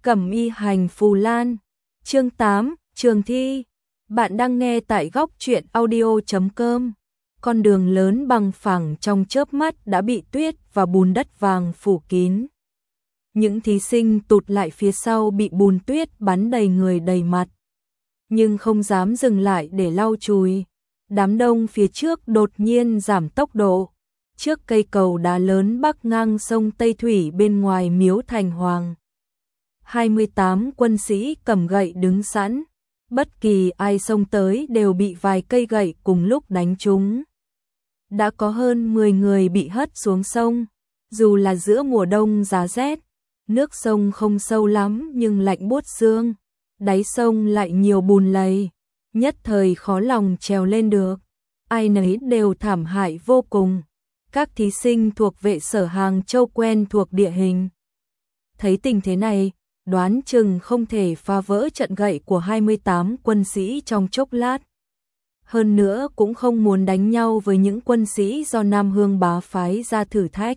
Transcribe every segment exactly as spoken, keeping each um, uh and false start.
Cẩm y hành phù lan. Chương tám, trường thi. Bạn đang nghe tại góc truyện audio chấm com. Con đường lớn bằng phẳng trong chớp mắt đã bị tuyết và bùn đất vàng phủ kín. Những thí sinh tụt lại phía sau bị bùn tuyết bắn đầy người đầy mặt, nhưng không dám dừng lại để lau chùi. Đám đông phía trước đột nhiên giảm tốc độ. Trước cây cầu đá lớn bắc ngang sông Tây Thủy bên ngoài miếu Thành Hoàng, hai mươi tám quân sĩ cầm gậy đứng sẵn, bất kỳ ai xông tới đều bị vài cây gậy cùng lúc đánh trúng. Đã có hơn mười người bị hất xuống sông. Dù là giữa mùa đông giá rét, nước sông không sâu lắm nhưng lạnh buốt xương, đáy sông lại nhiều bùn lầy, nhất thời khó lòng trèo lên được. Ai nấy đều thảm hại vô cùng. Các thí sinh thuộc vệ sở Hàng Châu quen thuộc địa hình, thấy tình thế này, đoán chừng không thể phá vỡ trận gậy của hai mươi tám quân sĩ trong chốc lát. Hơn nữa cũng không muốn đánh nhau với những quân sĩ do Nam Hương bá phái ra thử thách.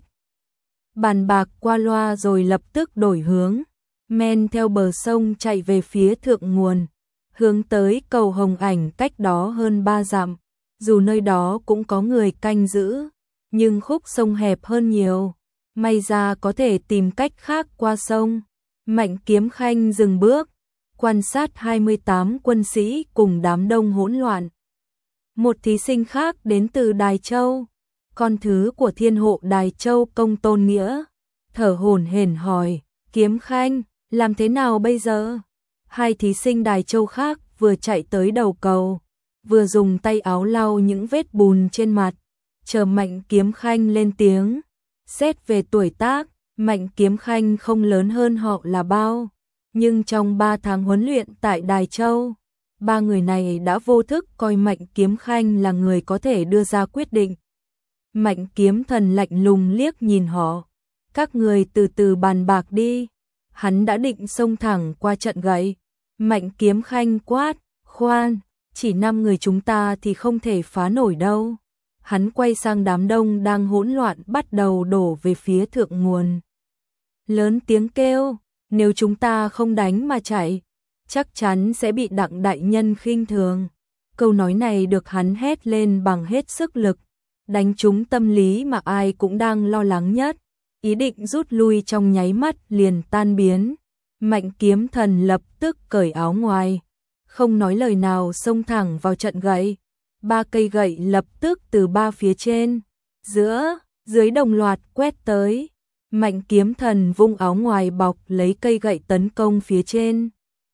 Bàn bạc qua loa rồi lập tức đổi hướng, men theo bờ sông chạy về phía thượng nguồn, hướng tới cầu Hồng Ảnh cách đó hơn ba dặm. Dù nơi đó cũng có người canh giữ, nhưng khúc sông hẹp hơn nhiều, may ra có thể tìm cách khác qua sông. Mạnh Kiếm Khanh dừng bước, quan sát hai mươi tám quân sĩ cùng đám đông hỗn loạn. Một thí sinh khác đến từ Đài Châu, con thứ của thiên hộ Đài Châu Công Tôn Nghĩa, thở hổn hển hỏi, Kiếm Khanh, làm thế nào bây giờ? Hai thí sinh Đài Châu khác vừa chạy tới đầu cầu, vừa dùng tay áo lau những vết bùn trên mặt, chờ Mạnh Kiếm Khanh lên tiếng. Xét về tuổi tác, Mạnh Kiếm Khanh không lớn hơn họ là bao, nhưng trong ba tháng huấn luyện tại Đài Châu, ba người này đã vô thức coi Mạnh Kiếm Khanh là người có thể đưa ra quyết định. Mạnh Kiếm Thần lạnh lùng liếc nhìn họ, các người từ từ bàn bạc đi. Hắn đã định xông thẳng qua trận gậy. Mạnh Kiếm Khanh quát, khoan, chỉ năm người chúng ta thì không thể phá nổi đâu. Hắn quay sang đám đông đang hỗn loạn bắt đầu đổ về phía thượng nguồn. Lớn tiếng kêu, nếu chúng ta không đánh mà chạy, chắc chắn sẽ bị Đặng đại nhân khinh thường. Câu nói này được hắn hét lên bằng hết sức lực, đánh trúng tâm lý mà ai cũng đang lo lắng nhất. Ý định rút lui trong nháy mắt liền tan biến. Mạnh Kiếm Thần lập tức cởi áo ngoài, không nói lời nào xông thẳng vào trận gậy. Ba cây gậy lập tức từ ba phía trên, giữa, dưới đồng loạt quét tới. Mạnh Kiếm Thần vung áo ngoài bọc lấy cây gậy tấn công phía trên.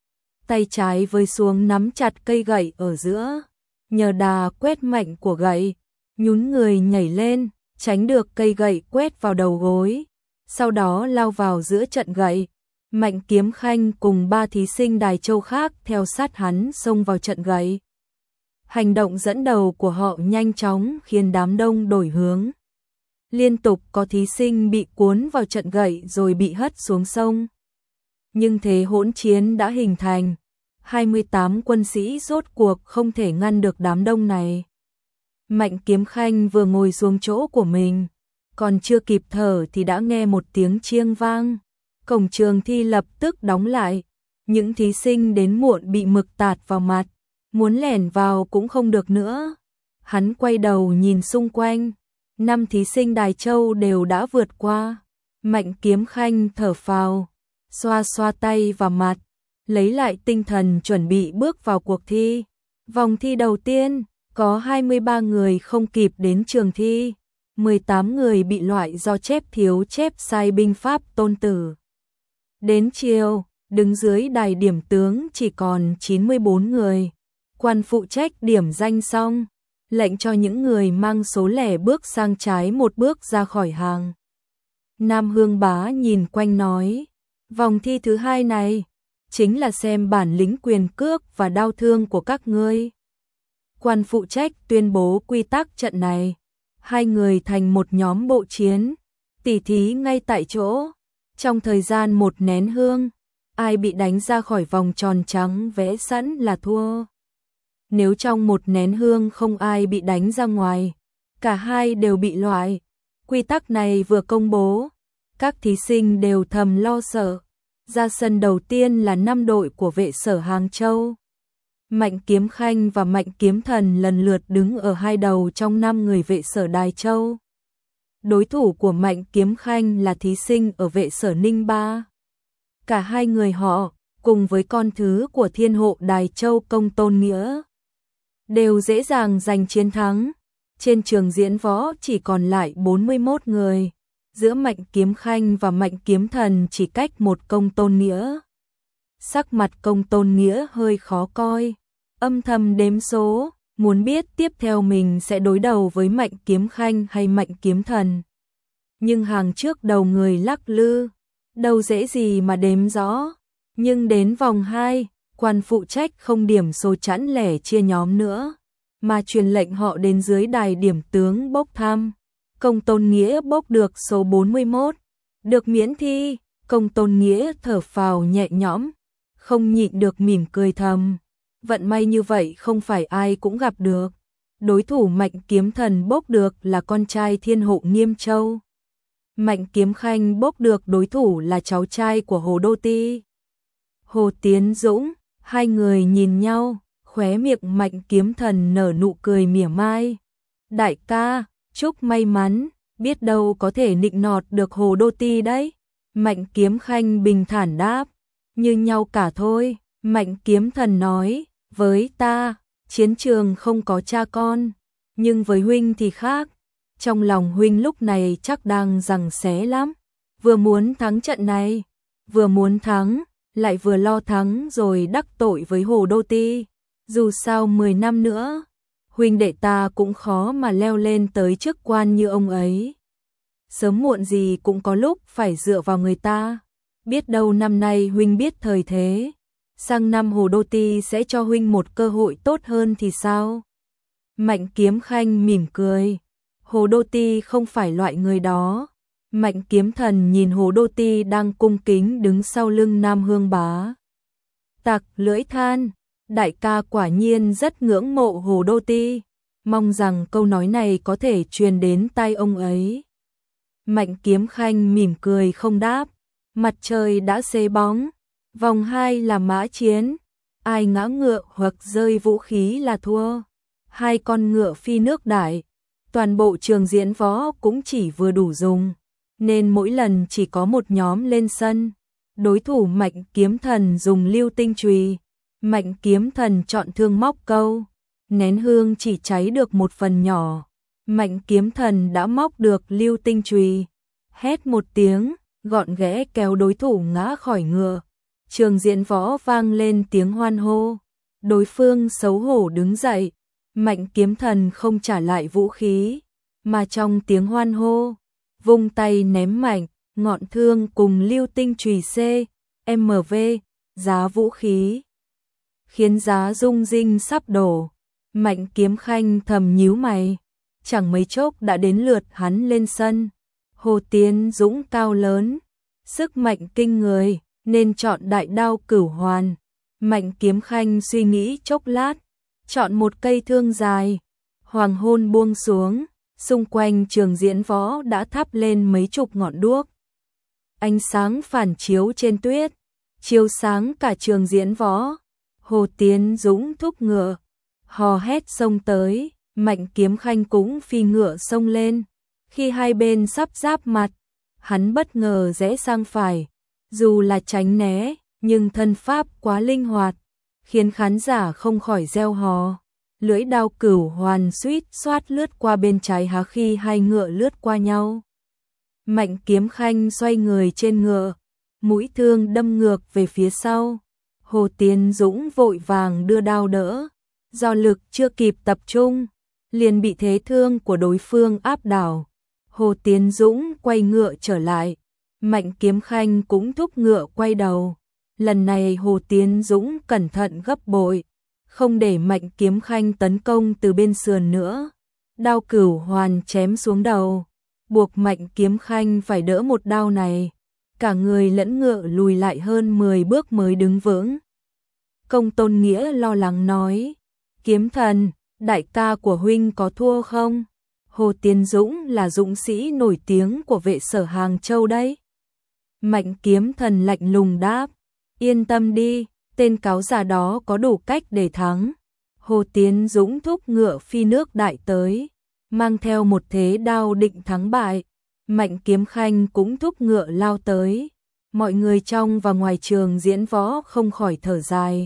Tay trái với xuống nắm chặt cây gậy ở giữa, nhờ đà quét mạnh của gậy, nhún người nhảy lên, tránh được cây gậy quét vào đầu gối, sau đó lao vào giữa trận gậy. Mạnh Kiếm Khanh cùng ba thí sinh Đài Châu khác theo sát hắn xông vào trận gậy. Hành động dẫn đầu của họ nhanh chóng khiến đám đông đổi hướng. Liên tục có thí sinh bị cuốn vào trận gậy rồi bị hất xuống sông. Nhưng thế hỗn chiến đã hình thành, hai mươi tám quân sĩ rốt cuộc không thể ngăn được đám đông này. Mạnh Kiếm Khanh vừa ngồi xuống chỗ của mình, còn chưa kịp thở thì đã nghe một tiếng chiêng vang. Cổng trường thi lập tức đóng lại, những thí sinh đến muộn bị mực tạt vào mặt, muốn lẻn vào cũng không được nữa. Hắn quay đầu nhìn xung quanh, năm thí sinh Đài Châu đều đã vượt qua. Mạnh Kiếm Khanh thở phào, xoa xoa tay vào mặt, lấy lại tinh thần chuẩn bị bước vào cuộc thi. Vòng thi đầu tiên, có hai mươi ba người không kịp đến trường thi, mười tám người bị loại do chép thiếu chép sai binh pháp Tôn Tử. Đến chiều, đứng dưới đài điểm tướng chỉ còn chín mươi bốn người. Quan phụ trách điểm danh xong, lệnh cho những người mang số lẻ bước sang trái một bước ra khỏi hàng. Nam Hương bá nhìn quanh nói, vòng thi thứ hai này, chính là xem bản lĩnh quyền cước và đao thương của các ngươi. Quan phụ trách tuyên bố quy tắc trận này, hai người thành một nhóm bộ chiến, tỉ thí ngay tại chỗ. Trong thời gian một nén hương, ai bị đánh ra khỏi vòng tròn trắng vẽ sẵn là thua. Nếu trong một nén hương không ai bị đánh ra ngoài, cả hai đều bị loại. Quy tắc này vừa công bố, các thí sinh đều thầm lo sợ. Ra sân đầu tiên là năm đội của vệ sở Hàng Châu. Mạnh Kiếm Khanh và Mạnh Kiếm Thần lần lượt đứng ở hai đầu trong năm người vệ sở Đài Châu. Đối thủ của Mạnh Kiếm Khanh là thí sinh ở vệ sở Ninh Ba. Cả hai người họ, cùng với con thứ của thiên hộ Đài Châu Công Tôn Nghĩa, đều dễ dàng giành chiến thắng. Trên trường diễn võ chỉ còn lại bốn mươi mốt người, giữa Mạnh Kiếm Khanh và Mạnh Kiếm Thần chỉ cách một Công Tôn Nghĩa. Sắc mặt Công Tôn Nghĩa hơi khó coi, âm thầm đếm số, muốn biết tiếp theo mình sẽ đối đầu với Mạnh Kiếm Khanh hay Mạnh Kiếm Thần. Nhưng hàng trước đầu người lắc lư, đâu dễ gì mà đếm rõ. Nhưng đến vòng hai, quan phụ trách không điểm số chẵn lẻ chia nhóm nữa, mà truyền lệnh họ đến dưới đài điểm tướng bốc thăm. Công Tôn Nghĩa bốc được số bốn mươi mốt, được miễn thi. Công Tôn Nghĩa thở phào nhẹ nhõm, không nhịn được mỉm cười thầm. Vận may như vậy không phải ai cũng gặp được. Đối thủ Mạnh Kiếm Thần bốc được là con trai thiên hộ Nghiêm Châu. Mạnh Kiếm Khanh bốc được đối thủ là cháu trai của Hồ Đô Ti, Hồ Tiến Dũng. Hai người nhìn nhau, khóe miệng Mạnh Kiếm Thần nở nụ cười mỉa mai. Đại ca, chúc may mắn, biết đâu có thể nịnh nọt được Hồ Đô Ti đấy. Mạnh Kiếm Khanh bình thản đáp. Như nhau cả thôi. Mạnh Kiếm Thần nói, với ta, chiến trường không có cha con, nhưng với huynh thì khác. Trong lòng huynh lúc này chắc đang giằng xé lắm, vừa muốn thắng trận này, vừa muốn thắng, lại vừa lo thắng rồi đắc tội với Hồ Đô Ti. Dù sao mười năm nữa, huynh đệ ta cũng khó mà leo lên tới chức quan như ông ấy. Sớm muộn gì cũng có lúc phải dựa vào người ta. Biết đâu năm nay huynh biết thời thế, sang năm Hồ Đô Ti sẽ cho huynh một cơ hội tốt hơn thì sao? Mạnh Kiếm Khanh mỉm cười. Hồ Đô Ti không phải loại người đó. Mạnh Kiếm Thần nhìn Hồ Đô Ti đang cung kính đứng sau lưng Nam Hương Bá Tặc, lưỡi than. Đại ca quả nhiên rất ngưỡng mộ Hồ Đô Ti, mong rằng câu nói này có thể truyền đến tai ông ấy. Mạnh Kiếm Khanh mỉm cười không đáp. Mặt trời đã xế bóng. Vòng hai là mã chiến, ai ngã ngựa hoặc rơi vũ khí là thua. Hai con ngựa phi nước đại, toàn bộ trường diễn võ cũng chỉ vừa đủ dùng, nên mỗi lần chỉ có một nhóm lên sân. Đối thủ Mạnh Kiếm Thần dùng lưu tinh chùy, Mạnh Kiếm Thần chọn thương móc câu, nén hương chỉ cháy được một phần nhỏ. Mạnh Kiếm Thần đã móc được lưu tinh chùy, hét một tiếng, gọn ghẽ kéo đối thủ ngã khỏi ngựa. Trường diễn võ vang lên tiếng hoan hô. Đối phương xấu hổ đứng dậy. Mạnh Kiếm Thần không trả lại vũ khí, mà trong tiếng hoan hô, vung tay ném mạnh, ngọn thương cùng lưu tinh chùy C, M V, giá vũ khí, khiến giá rung rinh sắp đổ. Mạnh Kiếm Khanh thầm nhíu mày, chẳng mấy chốc đã đến lượt hắn lên sân. Hồ Tiến Dũng cao lớn, sức mạnh kinh người, nên chọn đại đao Cửu Hoàn. Mạnh Kiếm Khanh suy nghĩ chốc lát, chọn một cây thương dài. Hoàng hôn buông xuống, xung quanh trường diễn võ đã thắp lên mấy chục ngọn đuốc. Ánh sáng phản chiếu trên tuyết, chiếu sáng cả trường diễn võ. Hồ Tiến Dũng thúc ngựa, hò hét xông tới. Mạnh Kiếm Khanh cũng phi ngựa xông lên. Khi hai bên sắp giáp mặt, hắn bất ngờ rẽ sang phải. Dù là tránh né, nhưng thân pháp quá linh hoạt, khiến khán giả không khỏi reo hò. Lưỡi đao Cửu Hoàn suýt xoát lướt qua bên trái há khi hai ngựa lướt qua nhau. Mạnh Kiếm Khanh xoay người trên ngựa, mũi thương đâm ngược về phía sau. Hồ Tiến Dũng vội vàng đưa đao đỡ, do lực chưa kịp tập trung, liền bị thế thương của đối phương áp đảo. Hồ Tiến Dũng quay ngựa trở lại, Mạnh Kiếm Khanh cũng thúc ngựa quay đầu. Lần này Hồ Tiến Dũng cẩn thận gấp bội, không để Mạnh Kiếm Khanh tấn công từ bên sườn nữa. Đao Cửu Hoàn chém xuống đầu, buộc Mạnh Kiếm Khanh phải đỡ một đao này. Cả người lẫn ngựa lùi lại hơn mười bước mới đứng vững. Công Tôn Nghĩa lo lắng nói, Kiếm Thần, đại ca của huynh có thua không? Hồ Tiến Dũng là dũng sĩ nổi tiếng của vệ sở Hàng Châu đấy. Mạnh Kiếm Thần lạnh lùng đáp, yên tâm đi, tên cáo già đó có đủ cách để thắng. Hồ Tiến Dũng thúc ngựa phi nước đại tới, mang theo một thế đao định thắng bại. Mạnh Kiếm Khanh cũng thúc ngựa lao tới. Mọi người trong và ngoài trường diễn võ không khỏi thở dài.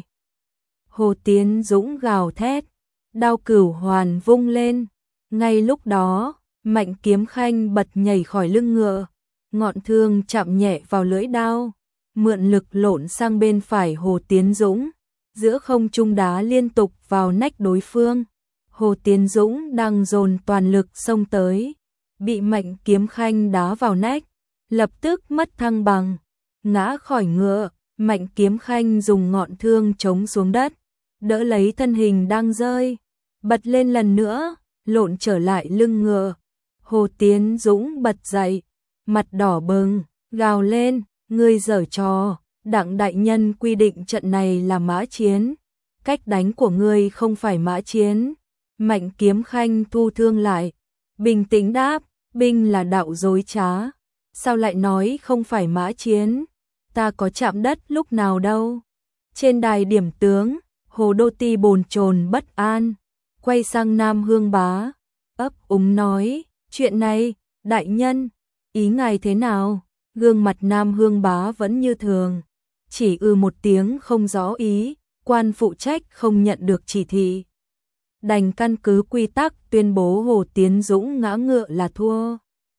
Hồ Tiến Dũng gào thét, đao cửu hoàn vung lên. Ngay lúc đó, Mạnh Kiếm Khanh bật nhảy khỏi lưng ngựa, ngọn thương chạm nhẹ vào lưỡi đao, mượn lực lộn sang bên phải Hồ Tiến Dũng, giữa không trung đá liên tục vào nách đối phương. Hồ Tiến Dũng đang dồn toàn lực xông tới, bị Mạnh Kiếm Khanh đá vào nách, lập tức mất thăng bằng, ngã khỏi ngựa. Mạnh Kiếm Khanh dùng ngọn thương chống xuống đất, đỡ lấy thân hình đang rơi, bật lên lần nữa, lộn trở lại lưng ngựa. Hồ Tiến Dũng bật dậy, mặt đỏ bừng, gào lên, ngươi giở trò, Đặng đại nhân quy định trận này là mã chiến, cách đánh của ngươi không phải mã chiến. Mạnh Kiếm Khanh thu thương lại, bình tĩnh đáp, binh là đạo dối trá, sao lại nói không phải mã chiến, ta có chạm đất lúc nào đâu. Trên đài điểm tướng, Hồ Đô Ti bồn chồn bất an, quay sang Nam Hương Bá, ấp úng nói, chuyện này, đại nhân, ý ngài thế nào? Gương mặt Nam Hương Bá vẫn như thường, chỉ ư một tiếng không rõ ý, quan phụ trách không nhận được chỉ thị, đành căn cứ quy tắc tuyên bố Hồ Tiến Dũng ngã ngựa là thua.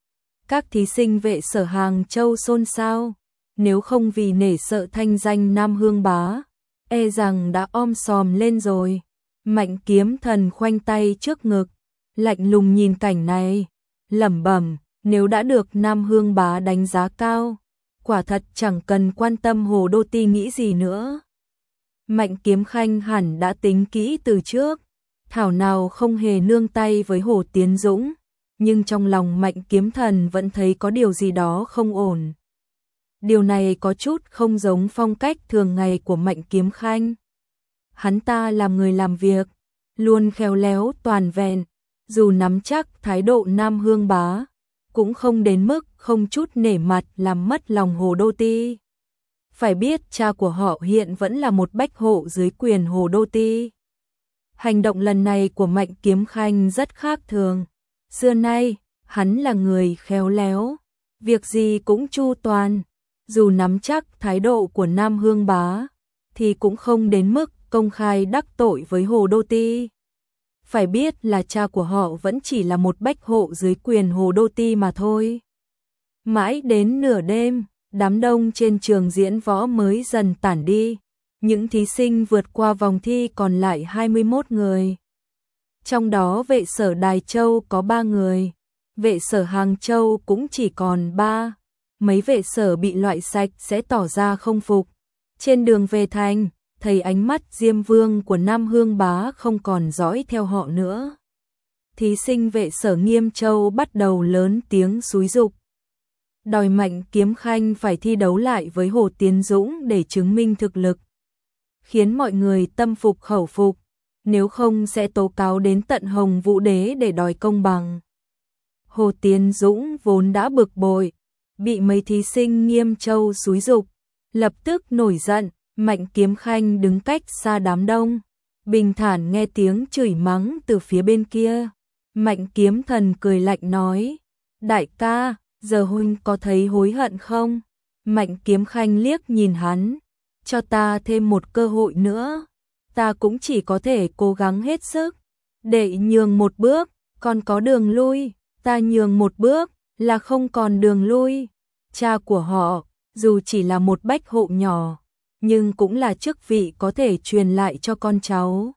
Các thí sinh Vệ Sở Hàng Châu xôn xao, nếu không vì nể sợ thanh danh Nam Hương Bá, e rằng đã om sòm lên rồi. Mạnh Kiếm Thần khoanh tay trước ngực, lạnh lùng nhìn cảnh này, lẩm bẩm, nếu đã được Nam Hương Bá đánh giá cao, quả thật chẳng cần quan tâm Hồ Đô Ti nghĩ gì nữa. Mạnh Kiếm Khanh hẳn đã tính kỹ từ trước, thảo nào không hề nương tay với Hồ Tiến Dũng, nhưng trong lòng Mạnh Kiếm Thần vẫn thấy có điều gì đó không ổn. Điều này có chút không giống phong cách thường ngày của Mạnh Kiếm Khanh. Hắn ta làm người làm việc, luôn khéo léo toàn vẹn, dù nắm chắc thái độ Nam Hương Bá, cũng không đến mức không chút nể mặt làm mất lòng Hồ Đô Ti. Phải biết cha của họ hiện vẫn là một bách hộ dưới quyền Hồ Đô Ti. Hành động lần này của Mạnh Kiếm Khanh rất khác thường. Xưa nay, hắn là người khéo léo, việc gì cũng chu toàn, dù nắm chắc thái độ của Nam Hương Bá, thì cũng không đến mức công khai đắc tội với Hồ Đô Ti. Phải biết là cha của họ vẫn chỉ là một bách hộ dưới quyền Hồ Đô Ti mà thôi. Mãi đến nửa đêm, đám đông trên trường diễn võ mới dần tản đi. Những thí sinh vượt qua vòng thi còn lại hai mươi mốt người. Trong đó Vệ Sở Đài Châu có ba người, Vệ Sở Hàng Châu cũng chỉ còn ba. Mấy vệ sở bị loại sạch sẽ tỏ ra không phục. Trên đường về thành, thấy ánh mắt Diêm Vương của Nam Hương Bá không còn dõi theo họ nữa. Thí sinh Vệ Sở Nghiêm Châu bắt đầu lớn tiếng xúi giục, đòi Mạnh Kiếm Khanh phải thi đấu lại với Hồ Tiến Dũng để chứng minh thực lực, khiến mọi người tâm phục khẩu phục, nếu không sẽ tố cáo đến tận Hồng Vũ Đế để đòi công bằng. Hồ Tiến Dũng vốn đã bực bội, bị mấy thí sinh Nghiêm Châu xúi giục, lập tức nổi giận. Mạnh Kiếm Khanh đứng cách xa đám đông, bình thản nghe tiếng chửi mắng từ phía bên kia. Mạnh Kiếm Thần cười lạnh nói, đại ca, giờ huynh có thấy hối hận không? Mạnh Kiếm Khanh liếc nhìn hắn, cho ta thêm một cơ hội nữa, ta cũng chỉ có thể cố gắng hết sức, để nhường một bước, còn có đường lui, ta nhường một bước, là không còn đường lui. Cha của họ, dù chỉ là một bách hộ nhỏ, nhưng cũng là chức vị có thể truyền lại cho con cháu.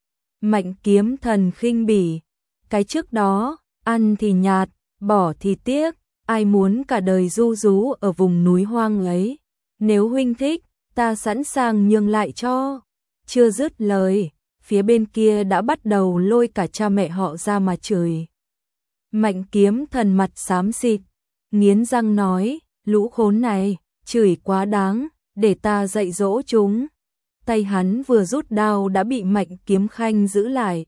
Mạnh Kiếm Thần khinh bỉ, cái trước đó, ăn thì nhạt, bỏ thì tiếc, ai muốn cả đời du rú ở vùng núi hoang ấy, nếu huynh thích, ta sẵn sàng nhường lại cho. Chưa dứt lời, phía bên kia đã bắt đầu lôi cả cha mẹ họ ra mà chửi. Mạnh Kiếm Thần mặt xám xịt, nghiến răng nói, lũ khốn này, chửi quá đáng, để ta dạy dỗ chúng. Tay hắn vừa rút đao đã bị Mạnh Kiếm Khanh giữ lại.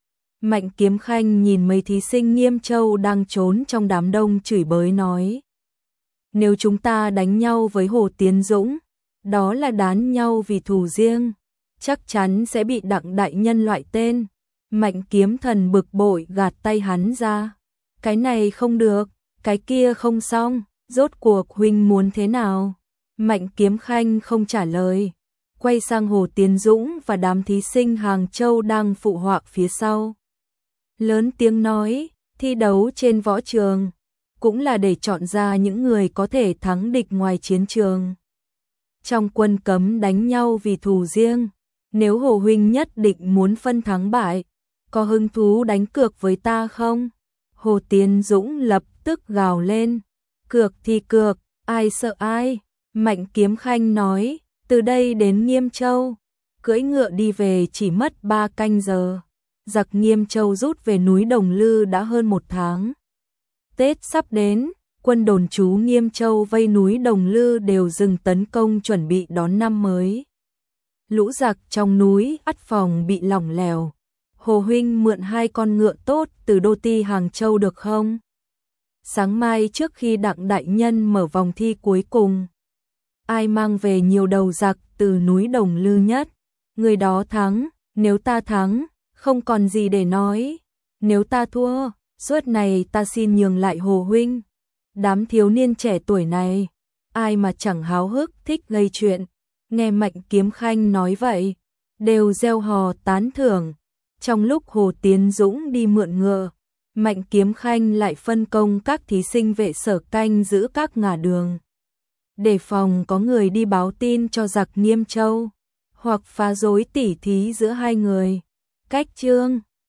Mạnh Kiếm Khanh nhìn mấy thí sinh Nghiêm Châu đang trốn trong đám đông chửi bới nói, nếu chúng ta đánh nhau với Hồ Tiến Dũng, đó là đán nhau vì thù riêng, chắc chắn sẽ bị Đặng đại nhân loại tên. Mạnh Kiếm Thần bực bội gạt tay hắn ra. Cái này không được, cái kia không xong, rốt cuộc huynh muốn thế nào? Mạnh Kiếm Khanh không trả lời, quay sang Hồ Tiến Dũng và đám thí sinh Hàng Châu đang phụ họa phía sau. Lớn tiếng nói, thi đấu trên võ trường, cũng là để chọn ra những người có thể thắng địch ngoài chiến trường. Trong quân cấm đánh nhau vì thù riêng, nếu Hồ huynh nhất định muốn phân thắng bại, có hứng thú đánh cược với ta không? Hồ Tiến Dũng lập tức gào lên, cược thì cược, ai sợ ai? Mạnh Kiếm Khanh nói, từ đây đến Nghiêm Châu, cưỡi ngựa đi về chỉ mất ba canh giờ. Giặc Nghiêm Châu rút về núi Đồng Lư đã hơn một tháng. Tết sắp đến, quân đồn trú Nghiêm Châu vây núi Đồng Lư đều dừng tấn công chuẩn bị đón năm mới. Lũ giặc trong núi ắt phòng bị lỏng lẻo. Hồ huynh mượn hai con ngựa tốt từ đô ti Hàng Châu được không? Sáng mai trước khi Đặng đại nhân mở vòng thi cuối cùng, ai mang về nhiều đầu giặc từ núi Đồng Lư nhất, người đó thắng. Nếu ta thắng, không còn gì để nói. Nếu ta thua, suốt này ta xin nhường lại Hồ huynh. Đám thiếu niên trẻ tuổi này, ai mà chẳng háo hức thích gây chuyện. Nghe Mạnh Kiếm Khanh nói vậy, đều reo hò tán thưởng. Trong lúc Hồ Tiến Dũng đi mượn ngựa, Mạnh Kiếm Khanh lại phân công các thí sinh vệ sở canh giữ các ngả đường, đề phòng có người đi báo tin cho giặc Nghiêm Châu, hoặc phá rối tỉ thí giữa hai người. Cách chương